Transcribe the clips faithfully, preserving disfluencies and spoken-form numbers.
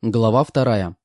Глава вторая.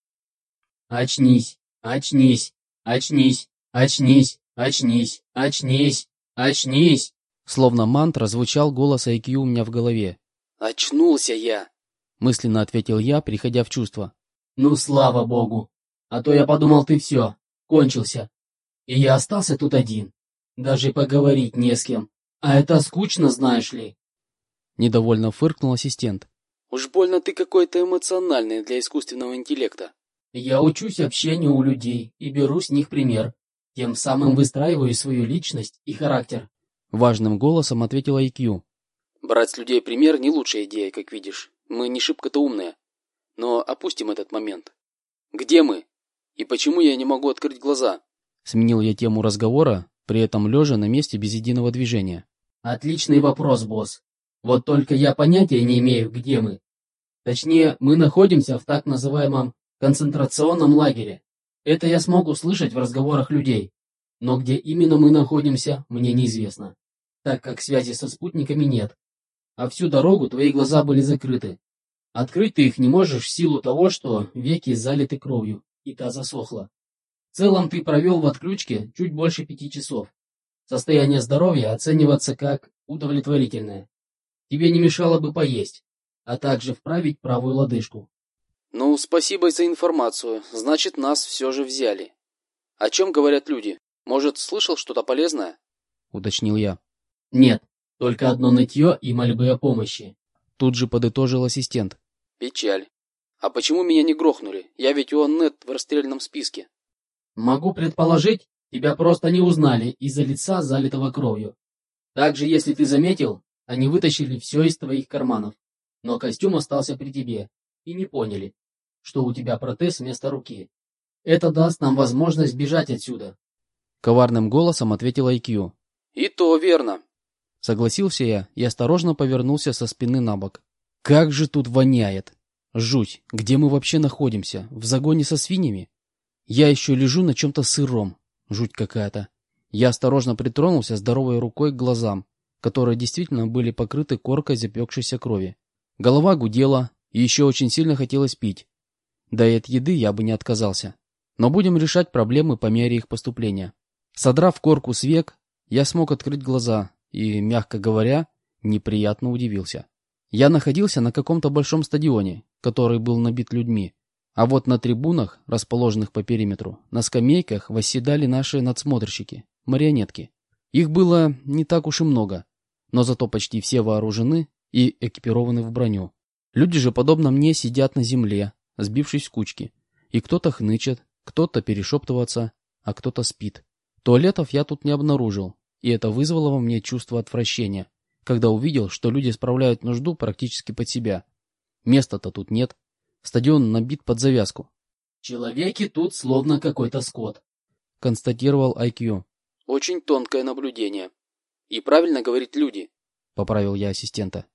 Очнись, очнись, очнись, очнись, очнись, очнись, очнись. Словно мантра звучал голос ай кью у меня в голове. «Очнулся я!» Мысленно ответил я, приходя в чувство. Ну, слава богу. А то я подумал, ты все, кончился. И я остался тут один. Даже поговорить не с кем. А это скучно, знаешь ли. Недовольно фыркнул ассистент. «Уж больно ты какой-то эмоциональный для искусственного интеллекта». Я учусь общению у людей и беру с них пример. Тем самым выстраиваю свою личность и характер. Важным голосом ответил ай кью. «Брать с людей пример не лучшая идея, как видишь. Мы не шибко-то умные. Но опустим этот момент. Где мы? И почему я не могу открыть глаза?» Сменил я тему разговора, при этом лежа на месте без единого движения. Отличный вопрос, босс. Вот только я понятия не имею, где мы. Точнее, мы находимся в так называемом концентрационном лагере. Это я смогу слышать в разговорах людей. Но где именно мы находимся, мне неизвестно, так как связи со спутниками нет. А всю дорогу твои глаза были закрыты. Открыть ты их не можешь в силу того, что веки залиты кровью, и та засохла. В целом ты провел в отключке чуть больше пяти часов. Состояние здоровья оценивается как удовлетворительное. Тебе не мешало бы поесть, а также вправить правую лодыжку. Ну, спасибо за информацию. Значит, нас все же взяли. О чем говорят люди? Может, слышал что-то полезное? Уточнил я. Нет, только одно нытье и мольбы о помощи. Тут же подытожил ассистент. Печаль. А почему меня не грохнули? Я ведь у Аннет в расстрельном списке. Могу предположить, тебя просто не узнали из-за лица, залитого кровью. Также, если ты заметил, они вытащили все из твоих карманов, но костюм остался при тебе, и не поняли, что у тебя протез вместо руки. Это даст нам возможность бежать отсюда. Коварным голосом ответил ай кью. И то верно. Согласился я и осторожно повернулся со спины на бок. Как же тут воняет! Жуть! Где мы вообще находимся? В загоне со свиньями? Я еще лежу на чем-то сыром. Жуть какая-то. Я осторожно притронулся здоровой рукой к глазам, которые действительно были покрыты коркой запекшейся крови. Голова гудела, и еще очень сильно хотелось пить. Да и от еды я бы не отказался. Но будем решать проблемы по мере их поступления. Содрав корку с век, я смог открыть глаза и, мягко говоря, неприятно удивился. Я находился на каком-то большом стадионе, который был набит людьми. А вот на трибунах, расположенных по периметру, на скамейках восседали наши надсмотрщики, марионетки. Их было не так уж и много, но зато почти все вооружены и экипированы в броню. Люди же, подобно мне, сидят на земле, сбившись в кучки. И кто-то хнычет, кто-то перешептывается, а кто-то спит. Туалетов я тут не обнаружил, и это вызвало во мне чувство отвращения, когда увидел, что люди справляют нужду практически под себя. Места-то тут нет. Стадион набит под завязку. Человеки тут словно какой-то скот, констатировал ай кью. Очень тонкое наблюдение. И правильно говорить люди, поправил я ассистента.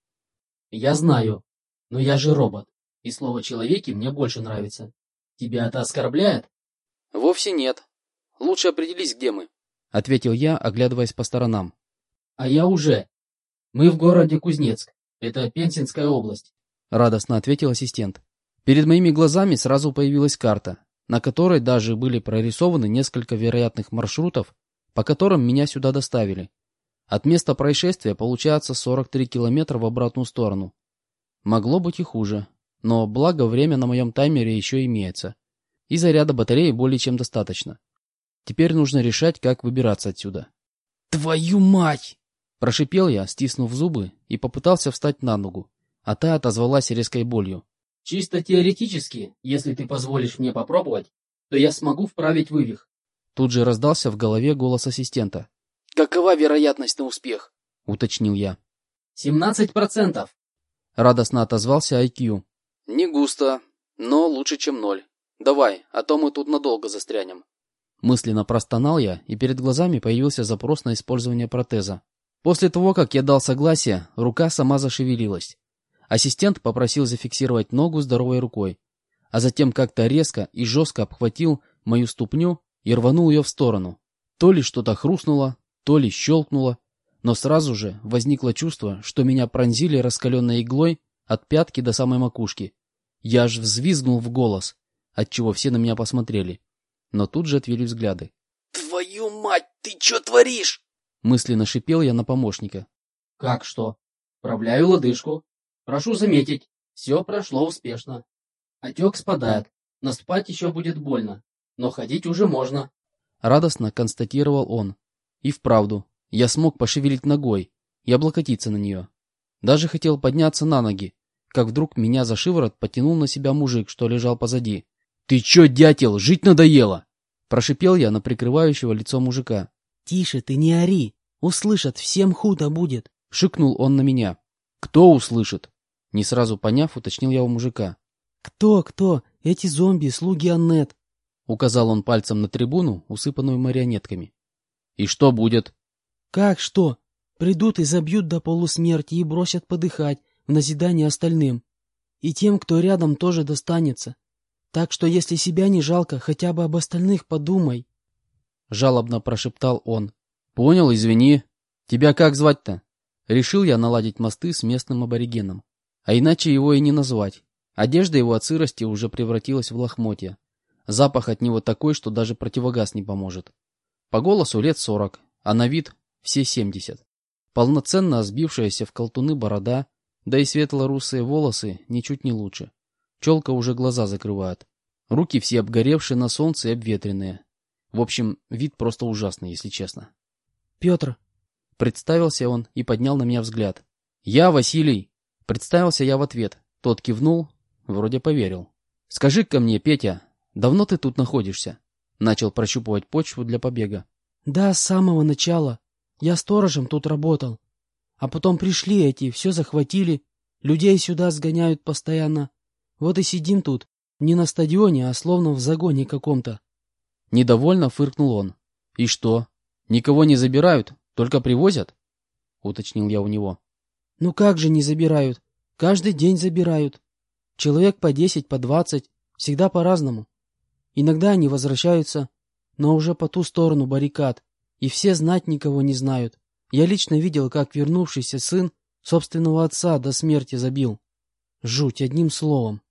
Я знаю, но я же робот, и слово «человеки» мне больше нравится. Тебя это оскорбляет? Вовсе нет. Лучше определись, где мы, ответил я, оглядываясь по сторонам. А я уже. Мы в городе Кузнецк. Это Пензенская область, радостно ответил ассистент. Перед моими глазами сразу появилась карта, на которой даже были прорисованы несколько вероятных маршрутов, по которым меня сюда доставили. От места происшествия получается сорок три километра в обратную сторону. Могло быть и хуже, но благо время на моем таймере еще имеется. И заряда батареи более чем достаточно. Теперь нужно решать, как выбираться отсюда. «Твою мать!» – прошипел я, стиснув зубы, и попытался встать на ногу, а та отозвалась резкой болью. Чисто теоретически, если ты позволишь мне попробовать, то я смогу вправить вывих. Тут же раздался в голове голос ассистента. «Какова вероятность на успех?» — уточнил я. «Семнадцать процентов!» — радостно отозвался ай кью. «Не густо, но лучше, чем ноль. Давай, а то мы тут надолго застрянем». Мысленно простонал я, и перед глазами появился запрос на использование протеза. После того, как я дал согласие, рука сама зашевелилась. Ассистент попросил зафиксировать ногу здоровой рукой, а затем как-то резко и жестко обхватил мою ступню и рванул ее в сторону. То ли что-то хрустнуло, то ли щелкнуло, но сразу же возникло чувство, что меня пронзили раскаленной иглой от пятки до самой макушки. Я аж взвизгнул в голос, отчего все на меня посмотрели, но тут же отвели взгляды. «Твою мать, ты чё творишь?» Мысленно шипел я на помощника. Как что? Вправляю лодыжку. Прошу заметить, все прошло успешно. Отек спадает, наступать еще будет больно, но ходить уже можно. Радостно констатировал он. И вправду, я смог пошевелить ногой и облокотиться на нее. Даже хотел подняться на ноги, как вдруг меня за шиворот потянул на себя мужик, что лежал позади. «Ты чё, дятел, жить надоело?» Прошипел я на прикрывающего лицо мужика. «Тише ты, не ори! Услышат, всем худо будет!» Шикнул он на меня. «Кто услышит?» Не сразу поняв, уточнил я у мужика. «Кто, кто? Эти зомби, слуги Аннет!» Указал он пальцем на трибуну, усыпанную марионетками. «И что будет?» «Как что? Придут и забьют до полусмерти и бросят подыхать в назидание остальным. И тем, кто рядом, тоже достанется. Так что, если себя не жалко, хотя бы об остальных подумай!» Жалобно прошептал он. «Понял, извини. Тебя как звать-то?» Решил я наладить мосты с местным аборигеном. А иначе его и не назвать. Одежда его от сырости уже превратилась в лохмотья. Запах от него такой, что даже противогаз не поможет. По голосу лет сорок, а на вид все семьдесят. Полноценно сбившаяся в колтуны борода, да и светло-русые волосы ничуть не лучше. Челка уже глаза закрывает. Руки все обгоревшие на солнце и обветренные. В общем, вид просто ужасный, если честно. «Петр!» Представился он и поднял на меня взгляд. «Я Василий!» Представился я в ответ. Тот кивнул, вроде поверил. «Скажи-ка мне, Петя, давно ты тут находишься?» Начал прощупывать почву для побега. «Да, с самого начала. Я сторожем тут работал. А потом пришли эти, все захватили. Людей сюда сгоняют постоянно. Вот и сидим тут. Не на стадионе, а словно в загоне каком-то». Недовольно фыркнул он. «И что? Никого не забирают? Только привозят?» Уточнил я у него. «Ну как же не забирают? Каждый день забирают. Человек по десять, по двадцать. Всегда по-разному. Иногда они возвращаются, но уже по ту сторону баррикад. И все знать никого не знают. Я лично видел, как вернувшийся сын собственного отца до смерти забил. Жуть, одним словом».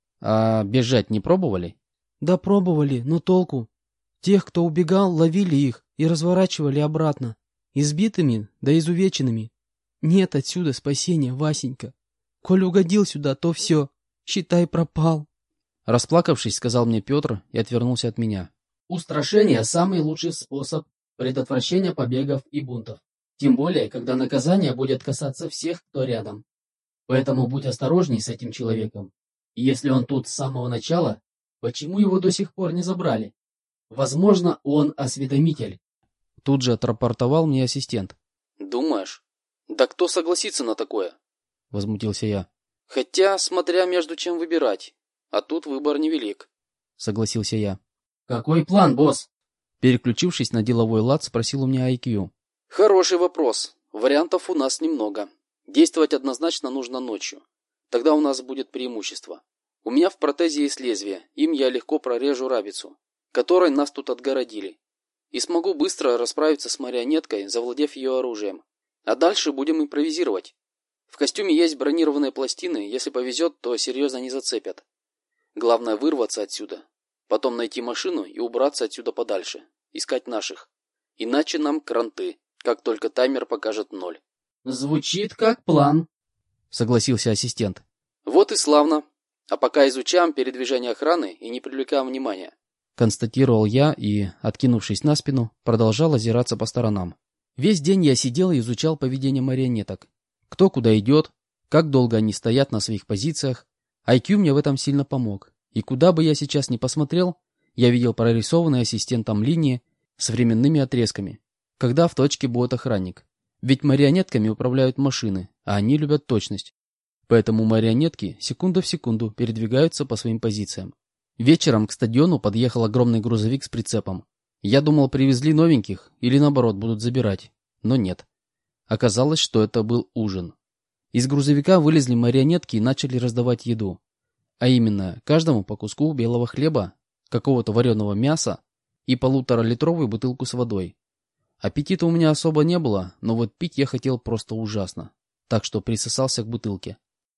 «А бежать не пробовали?» «Да пробовали, но толку. Тех, кто убегал, ловили их и разворачивали обратно. Избитыми, да изувеченными. Нет отсюда спасения, Васенька. Коль угодил сюда, то все. Считай, пропал». Расплакавшись, сказал мне Петр и отвернулся от меня. Устрашение – самый лучший способ предотвращения побегов и бунтов. Тем более, когда наказание будет касаться всех, кто рядом. Поэтому будь осторожней с этим человеком. И если он тут с самого начала, почему его до сих пор не забрали? Возможно, он осведомитель. Тут же отрапортовал мне ассистент. «Думаешь? Да кто согласится на такое?» Возмутился я. «Хотя, смотря между чем выбирать. А тут выбор невелик», согласился я. Какой план, босс? Переключившись на деловой лад, спросил у меня ай кью. «Хороший вопрос. Вариантов у нас немного. Действовать однозначно нужно ночью. Тогда у нас будет преимущество. У меня в протезе есть лезвие. Им я легко прорежу рабицу, которой нас тут отгородили. И смогу быстро расправиться с марионеткой, завладев ее оружием. А дальше будем импровизировать. В костюме есть бронированные пластины. Если повезет, то серьезно не зацепят. Главное вырваться отсюда. Потом найти машину и убраться отсюда подальше. Искать наших. Иначе нам кранты, как только таймер покажет ноль». Звучит как план, согласился ассистент. «Вот и славно. А пока изучаем передвижение охраны и не привлекаем внимания», констатировал я и, откинувшись на спину, продолжал озираться по сторонам. Весь день я сидел и изучал поведение марионеток. Кто куда идет, как долго они стоят на своих позициях. ай кью мне в этом сильно помог. И куда бы я сейчас ни посмотрел, я видел прорисованные ассистентом линии с временными отрезками, когда в точке будет охранник. Ведь марионетками управляют машины, а они любят точность. Поэтому марионетки секунда в секунду передвигаются по своим позициям. Вечером к стадиону подъехал огромный грузовик с прицепом. Я думал, привезли новеньких или наоборот будут забирать, но нет. Оказалось, что это был ужин. Из грузовика вылезли марионетки и начали раздавать еду. А именно, каждому по куску белого хлеба, какого-то вареного мяса и полуторалитровую бутылку с водой. Аппетита у меня особо не было, но вот пить я хотел просто ужасно, так что присосался к бутылке.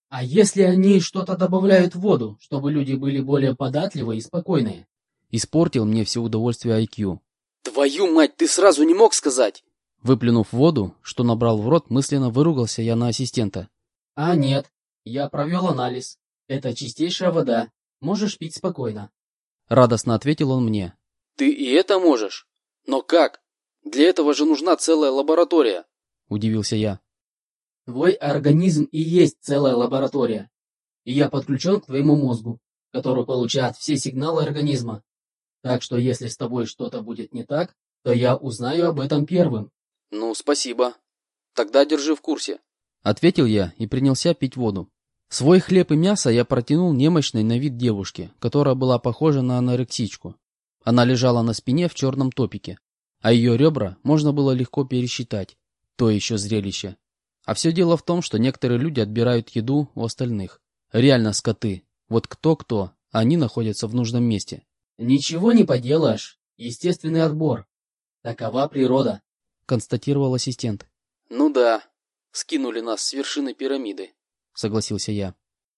А если они что-то добавляют в воду, чтобы люди были более податливые и спокойные? Испортил мне все удовольствие ай кью. Твою мать, ты сразу не мог сказать? Выплюнув воду, что набрал в рот, мысленно выругался я на ассистента. А нет, я провел анализ. Это чистейшая вода. Можешь пить спокойно. Радостно ответил он мне. Ты и это можешь? Но как? Для этого же нужна целая лаборатория. Удивился я. Твой организм и есть целая лаборатория. И я подключен к твоему мозгу, который получает все сигналы организма. Так что если с тобой что-то будет не так, то я узнаю об этом первым. Ну, спасибо. Тогда держи в курсе. Ответил я и принялся пить воду. Свой хлеб и мясо я протянул немощной на вид девушке, которая была похожа на анорексичку. Она лежала на спине в черном топике, а ее ребра можно было легко пересчитать. То еще зрелище. А все дело в том, что некоторые люди отбирают еду у остальных. Реально скоты. Вот кто-кто, а они находятся в нужном месте. Ничего не поделаешь. Естественный отбор. Такова природа. Констатировал ассистент. Ну да, скинули нас с вершины пирамиды. Согласился я.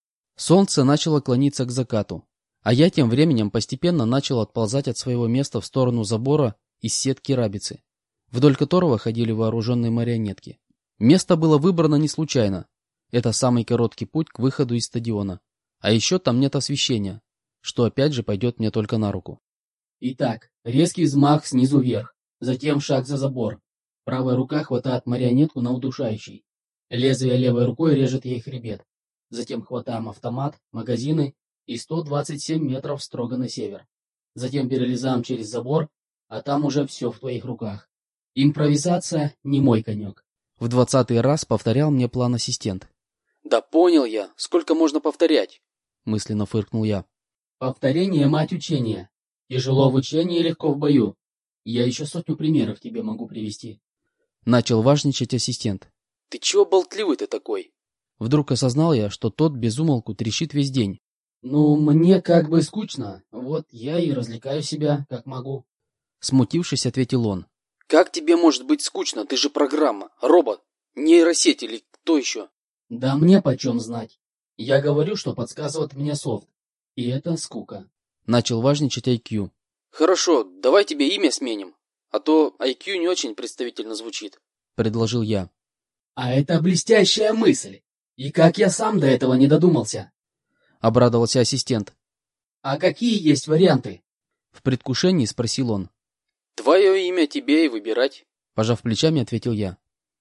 Солнце начало клониться к закату, а я тем временем постепенно начал отползать от своего места в сторону забора из сетки рабицы, вдоль которого ходили вооруженные марионетки. Место было выбрано не случайно. Это самый короткий путь к выходу из стадиона. А еще там нет освещения, что опять же пойдет мне только на руку. Итак, резкий взмах снизу вверх, затем шаг за забор. Правая рука хватает марионетку на удушающий. Лезвие левой рукой режет ей хребет. Затем хватаем автомат, магазины и сто двадцать семь метров строго на север. Затем перелезаем через забор, а там уже все в твоих руках. Импровизация не мой конек. В двадцатый раз повторял мне план ассистент. Да понял я, сколько можно повторять? Мысленно фыркнул я. Повторение – мать учения. Тяжело в учении, легко в бою. Я еще сотню примеров тебе могу привести. Начал важничать ассистент. Ты чего болтливый ты такой? Вдруг осознал я, что тот без умолку трещит весь день. Ну, мне как бы скучно. Вот я и развлекаю себя, как могу. Смутившись, ответил он. Как тебе может быть скучно? Ты же программа, робот, нейросеть или кто еще? Да мне почем знать. Я говорю, что подсказывает мне софт. И это скука. Начал важничать ай кью. Хорошо, давай тебе имя сменим. А то ай кью не очень представительно звучит. Предложил я. А это блестящая мысль. И как я сам до этого не додумался. Обрадовался ассистент. А какие есть варианты? В предвкушении спросил он. Твое имя тебе и выбирать. Пожав плечами, ответил я.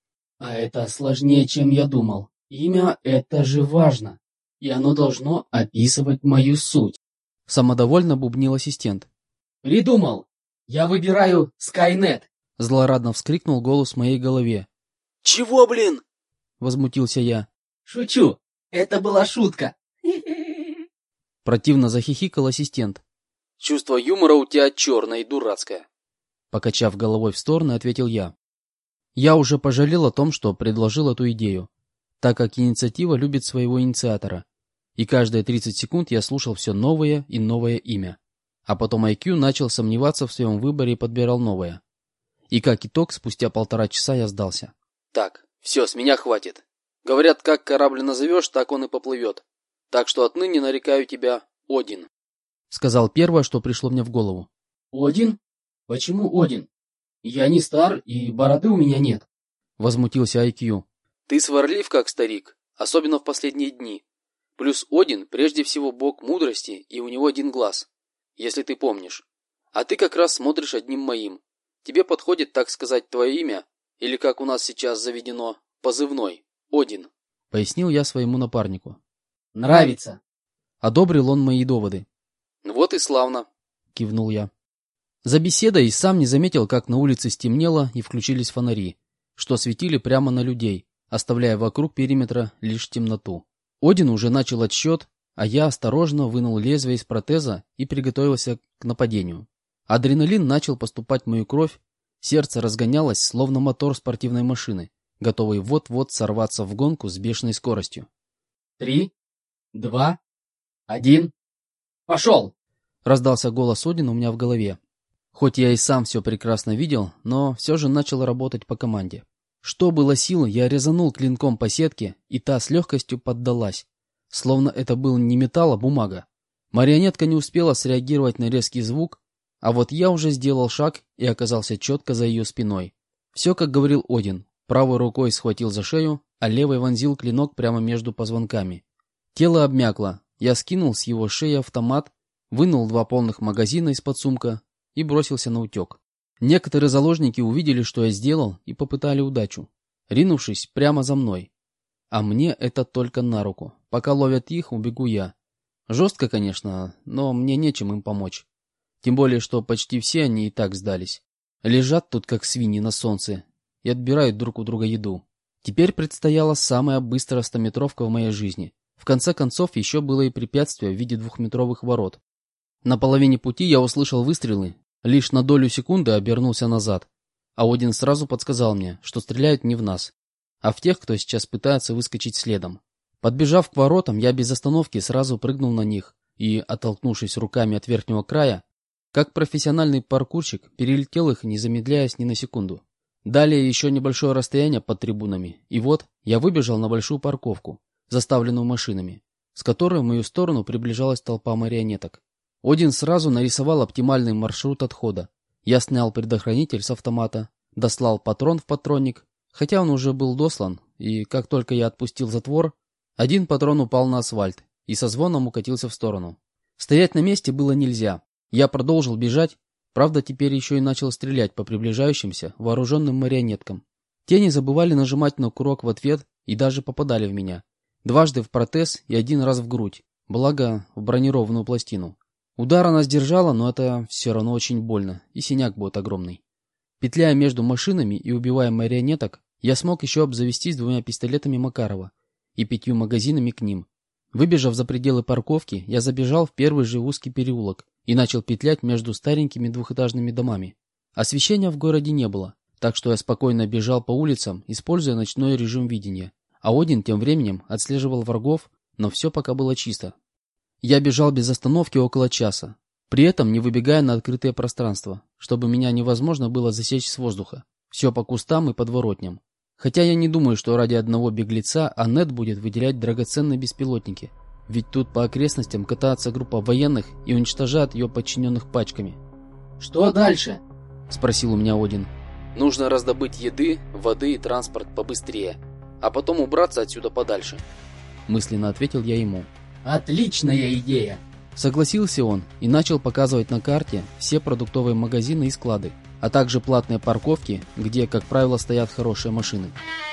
А это сложнее, чем я думал. Имя — это же важно. И оно должно описывать мою суть. Самодовольно бубнил ассистент. Придумал. Я выбираю Скайнет. Злорадно вскрикнул голос в моей голове. Чего, блин? Возмутился я. Шучу. Это была шутка. Противно захихикал ассистент. Чувство юмора у тебя черное и дурацкое. Покачав головой в сторону, ответил я. Я уже пожалел о том, что предложил эту идею, так как инициатива любит своего инициатора. И каждые тридцать секунд я слушал все новое и новое имя. А потом ай кью начал сомневаться в своем выборе и подбирал новое. И как итог, спустя полтора часа я сдался. Так, все, с меня хватит. Говорят, как корабль назовешь, так он и поплывет. Так что отныне нарекаю тебя Один. Сказал первое, что пришло мне в голову. Один? Почему Один? Я не стар, и бороды у меня нет. Возмутился ай кью. Ты сварлив, как старик, особенно в последние дни. Плюс Один, прежде всего, бог мудрости, и у него один глаз, если ты помнишь. А ты как раз смотришь одним моим. Тебе подходит, так сказать, твое имя, или, как у нас сейчас заведено, позывной, Один. Пояснил я своему напарнику. Нравится. Одобрил он мои доводы. Вот и славно. Кивнул я. За беседой и сам не заметил, как на улице стемнело и включились фонари, что светили прямо на людей, оставляя вокруг периметра лишь темноту. Один уже начал отсчет, а я осторожно вынул лезвие из протеза и приготовился к нападению. Адреналин начал поступать в мою кровь, сердце разгонялось, словно мотор спортивной машины, готовый вот-вот сорваться в гонку с бешеной скоростью. Три, два, один, пошел! Раздался голос Одина у меня в голове. Хоть я и сам все прекрасно видел, но все же начал работать по команде. Что было сил, я резанул клинком по сетке, и та с легкостью поддалась, словно это был не металл, а бумага. Марионетка не успела среагировать на резкий звук, а вот я уже сделал шаг и оказался четко за ее спиной. Все, как говорил Один. Правой рукой схватил за шею, а левой вонзил клинок прямо между позвонками. Тело обмякло. Я скинул с его шеи автомат, вынул два полных магазина из-под сумка и бросился на утек. Некоторые заложники увидели, что я сделал, и попытали удачу, ринувшись прямо за мной. А мне это только на руку. Пока ловят их, убегу я. Жестко, конечно, но мне нечем им помочь. Тем более, что почти все они и так сдались. Лежат тут, как свиньи на солнце, и отбирают друг у друга еду. Теперь предстояла самая быстрая стометровка в моей жизни. В конце концов, еще было и препятствие в виде двухметровых ворот. На половине пути я услышал выстрелы, лишь на долю секунды обернулся назад. А Один сразу подсказал мне, что стреляют не в нас, а в тех, кто сейчас пытается выскочить следом. Подбежав к воротам, я без остановки сразу прыгнул на них и, оттолкнувшись руками от верхнего края, как профессиональный паркурщик, перелетел их, не замедляясь ни на секунду. Далее еще небольшое расстояние под трибунами, и вот я выбежал на большую парковку, заставленную машинами, с которой в мою сторону приближалась толпа марионеток. Один сразу нарисовал оптимальный маршрут отхода. Я снял предохранитель с автомата, дослал патрон в патронник, хотя он уже был дослан, и как только я отпустил затвор, один патрон упал на асфальт и со звоном укатился в сторону. Стоять на месте было нельзя. Я продолжил бежать, правда теперь еще и начал стрелять по приближающимся вооруженным марионеткам. Те не забывали нажимать на курок в ответ и даже попадали в меня. Дважды в протез и один раз в грудь, благо в бронированную пластину. Удар она сдержала, но это все равно очень больно, и синяк будет огромный. Петляя между машинами и убивая марионеток, я смог еще обзавестись двумя пистолетами Макарова и пятью магазинами к ним. Выбежав за пределы парковки, я забежал в первый же узкий переулок и начал петлять между старенькими двухэтажными домами. Освещения в городе не было, так что я спокойно бежал по улицам, используя ночной режим видения. А Один тем временем отслеживал врагов, но все пока было чисто. Я бежал без остановки около часа, при этом не выбегая на открытое пространство, чтобы меня невозможно было засечь с воздуха. Все по кустам и подворотням. Хотя я не думаю, что ради одного беглеца Аннет будет выделять драгоценные беспилотники, ведь тут по окрестностям катается группа военных и уничтожает ее подчиненных пачками. «Что дальше?» — спросил у меня Один. «Нужно раздобыть еды, воды и транспорт побыстрее, а потом убраться отсюда подальше», — мысленно ответил я ему. «Отличная идея!» Согласился он и начал показывать на карте все продуктовые магазины и склады, а также платные парковки, где, как правило, стоят хорошие машины.